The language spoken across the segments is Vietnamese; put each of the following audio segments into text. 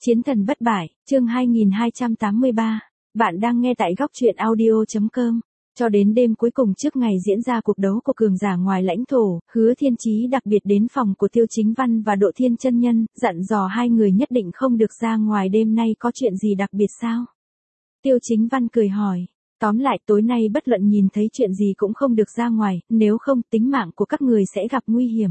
Chiến thần bất bại, chương 2283. Bạn đang nghe tại góc truyện audio.com. Cho đến đêm cuối cùng trước ngày diễn ra cuộc đấu của cường giả ngoài lãnh thổ, Hứa Thiên Chí đặc biệt đến phòng của Tiêu Chính Văn và Độ Thiên chân nhân, dặn dò hai người nhất định không được ra ngoài. Đêm nay có chuyện gì đặc biệt sao? Tiêu Chính Văn cười hỏi. Tóm lại tối nay bất luận nhìn thấy chuyện gì cũng không được ra ngoài, nếu không tính mạng của các người sẽ gặp nguy hiểm.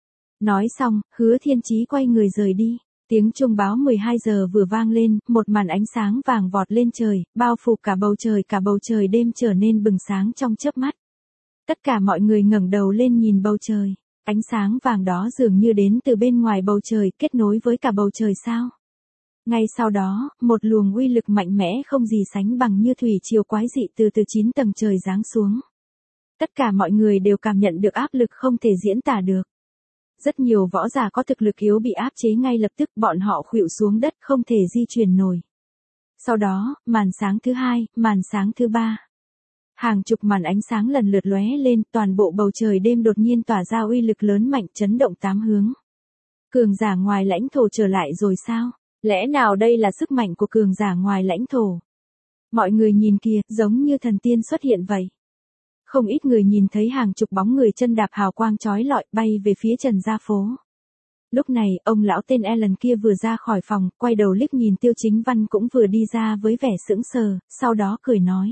Nói xong, Hứa Thiên Chí quay người rời đi. Tiếng chuông báo 12 giờ vừa vang lên, một màn ánh sáng vàng vọt lên trời, bao phủ cả bầu trời đêm trở nên bừng sáng trong chớp mắt. Tất cả mọi người ngẩng đầu lên nhìn bầu trời. Ánh sáng vàng đó dường như đến từ bên ngoài bầu trời, kết nối với cả bầu trời sao. Ngay sau đó, một luồng uy lực mạnh mẽ không gì sánh bằng như thủy triều quái dị từ 9 tầng trời giáng xuống. Tất cả mọi người đều cảm nhận được áp lực không thể diễn tả được. Rất nhiều võ giả có thực lực yếu bị áp chế ngay lập tức, bọn họ khuỵu xuống đất không thể di chuyển nổi. Sau đó, màn sáng thứ hai, màn sáng thứ ba. Hàng chục màn ánh sáng lần lượt lóe lên, toàn bộ bầu trời đêm đột nhiên tỏa ra uy lực lớn mạnh chấn động tám hướng. Cường giả ngoài lãnh thổ trở lại rồi sao? Lẽ nào đây là sức mạnh của cường giả ngoài lãnh thổ? Mọi người nhìn kìa, giống như thần tiên xuất hiện vậy. Không ít người nhìn thấy hàng chục bóng người chân đạp hào quang chói lọi bay về phía Trần Gia Phố. Lúc này, ông lão tên Alan kia vừa ra khỏi phòng, quay đầu liếc nhìn Tiêu Chính Văn cũng vừa đi ra với vẻ sững sờ, sau đó cười nói.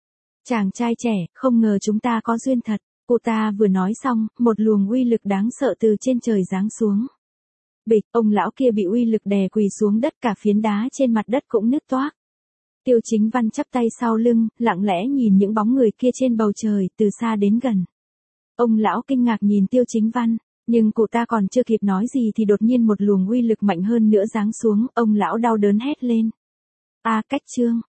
Chàng trai trẻ, không ngờ chúng ta có duyên thật. Cô ta vừa nói xong, một luồng uy lực đáng sợ từ trên trời giáng xuống. Bịch, ông lão kia bị uy lực đè quỳ xuống đất, cả phiến đá trên mặt đất cũng nứt toác. Tiêu Chính Văn chắp tay sau lưng, lặng lẽ nhìn những bóng người kia trên bầu trời, từ xa đến gần. Ông lão kinh ngạc nhìn Tiêu Chính Văn, nhưng cụ ta còn chưa kịp nói gì thì đột nhiên một luồng uy lực mạnh hơn nữa giáng xuống, ông lão đau đớn hét lên. Cách chương,